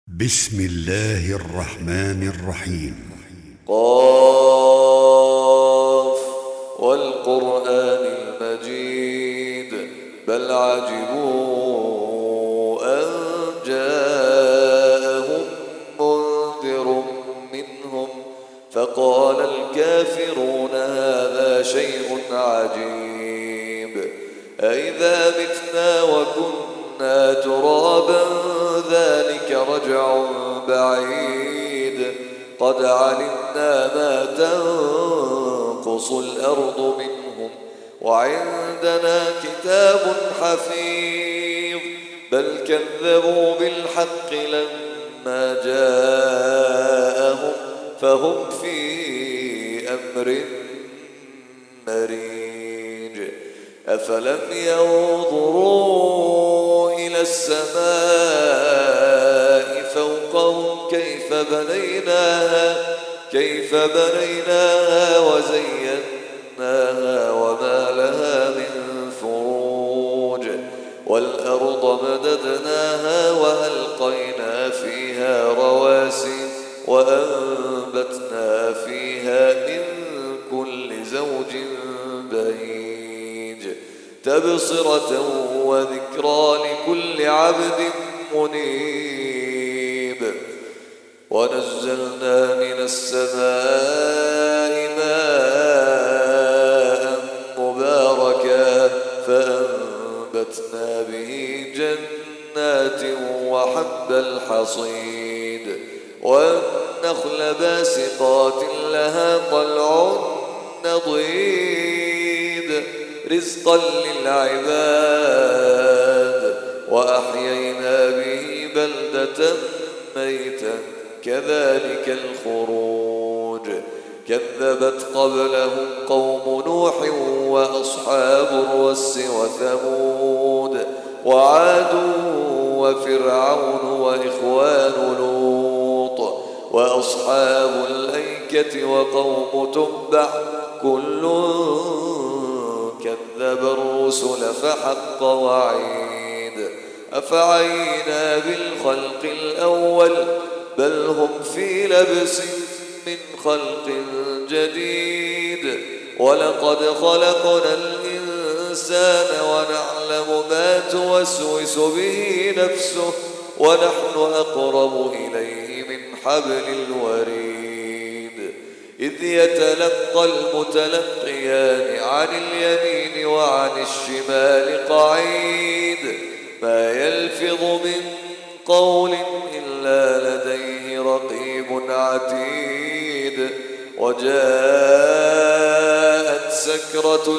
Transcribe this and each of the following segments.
بسم الله الرحمن الرحيم. قاف والقرآن المجيد بل عجبوا أن جاءهم منذر منهم فقال الكافرون هذا شيء عجيب أإذا متنا وكنا ترابا ذلك رجع بعيد قد علمنا ما تنقص الأرض منهم وعندنا كتاب حفيظ بل كذبوا بالحق لما جاءهم فهم في أمر مريج أفلم ينظروا إلى السماء فوقهم كيف بنيناها وزيناها وما لها من فروج والأرض مددناها وألقينا فيها رواسي وأنبتنا فيها من كل زوج بهيج تبصرة وذكرى لكل عبد منيب ونزلنا من السماء ماء مباركا فأنبتنا به جنات وحب الحصيد والنخل باسقات لها طلع نضيد رزقا للعباد وأحيينا به بلدة ميتا كذلك الخروج كذبت قبلهم قوم نوح وأصحاب الرس وثمود وعاد وفرعون وإخوان لوط وأصحاب الأيكة وقوم تبع كل كذب الرسل فحق وعيد أفعينا بالخلق الأول بل هم في لبس من خلق جديد ولقد خلقنا الإنسان ونعلم ما توسوس به نفسه ونحن أقرب إليه من حبل الوريد إذ يتلقى المتلقيان عن اليمين وعن الشمال قعيد ما يلفظ من قول إلا لديه رقيب عتيد وجاءت سكرة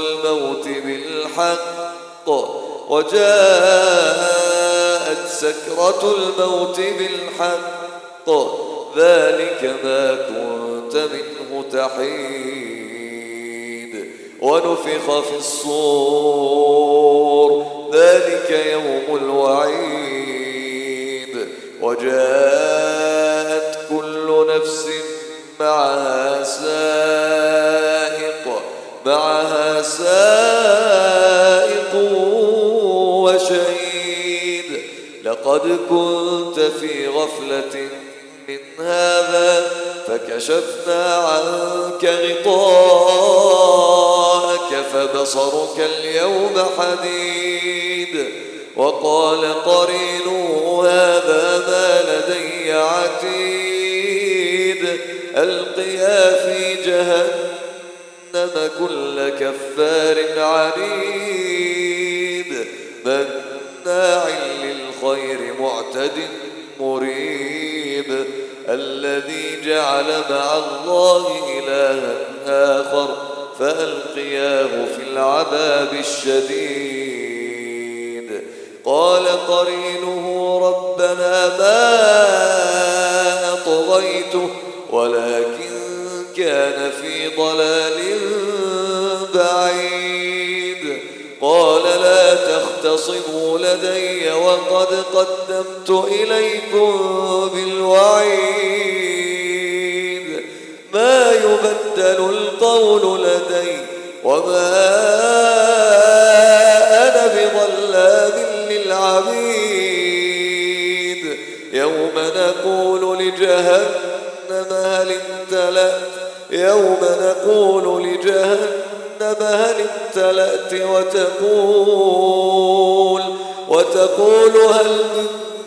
الموت بالحق ذلك ما كنت منه تحيد ونفخ في الصور ذلك يوم الوعيد وجاءت كل نفس معها سائق وشهيد لقد كنت في غفلة من هذا فكشفنا عنك غطاءك فبصرك اليوم حديد وقال قرينه هذا ما لدي عتيد ألقيا في جهنم كل كفار عنيد مناع للخير معتد مريب الذي جعل مع الله إلها آخر فألقياه في العذاب الشديد قال قرينه ربنا ما أطغيته ولكن كان في ضلال بعيد قال لا تختصموا لدي وقد قدمت إليكم بالوعيد ما يبدل القول لدي وما أنا بظلام للعبيد يوم نقول لجهنم هل امتلأت يوم نقول لجهنم هل امتلأت وتقول هل من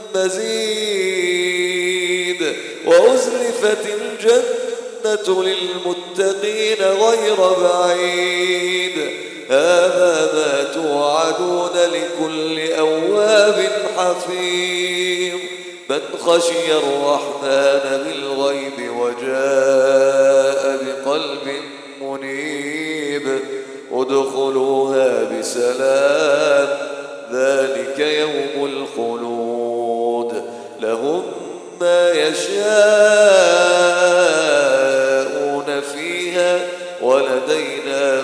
مزيد وأزلفت الجنة للمتقين غير بعيد هذا ما توعدون لكل أواب حفيظ من خشي الرحمن بالغيب وجاء بقلب منيب ادخلوها بسلام ذلك يوم الخلود لهم ما يشاءون فيها ولدينا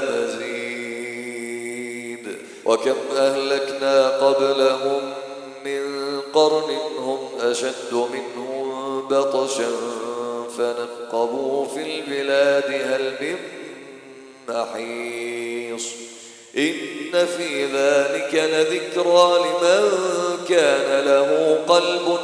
مزيد وكم أهلكنا قبلهم من قرن هم أشد منهم بطشا فنقبوا في البلاد هل من محيص إن في ذلك لذكرى لمن كان له قلب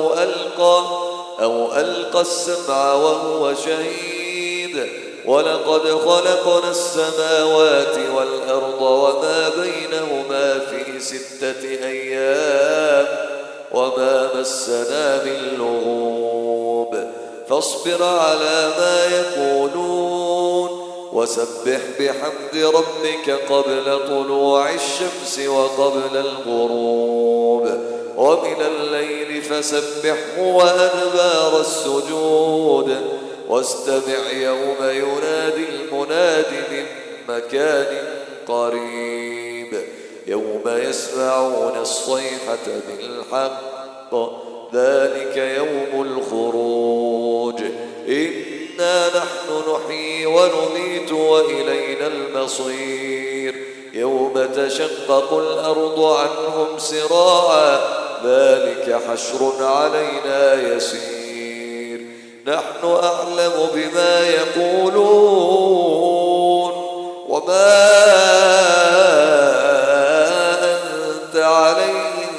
أو ألقى السمع وهو شهيد ولقد خلقنا السماوات والأرض وما بينهما في 6 أيام وما مسنا من لغوب فاصبر على ما يقولون وسبح بحمد ربك قبل طلوع الشمس وقبل الغروب ومن الليل فسبحه وأدبار السجود واستمع يوم ينادي المناد من مكان قريب يوم يسمعون الصيحة بالحق ذلك يوم الخروج إنا نحن نحيي ونميت وإلينا المصير يوم تشقق الأرض عنهم سراعا ذلك حشر علينا يسير نحن أعلم بما يقولون وما أنت عليهم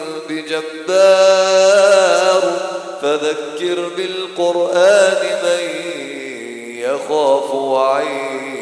بجبار فذكر بالقرآن من يخاف وعيد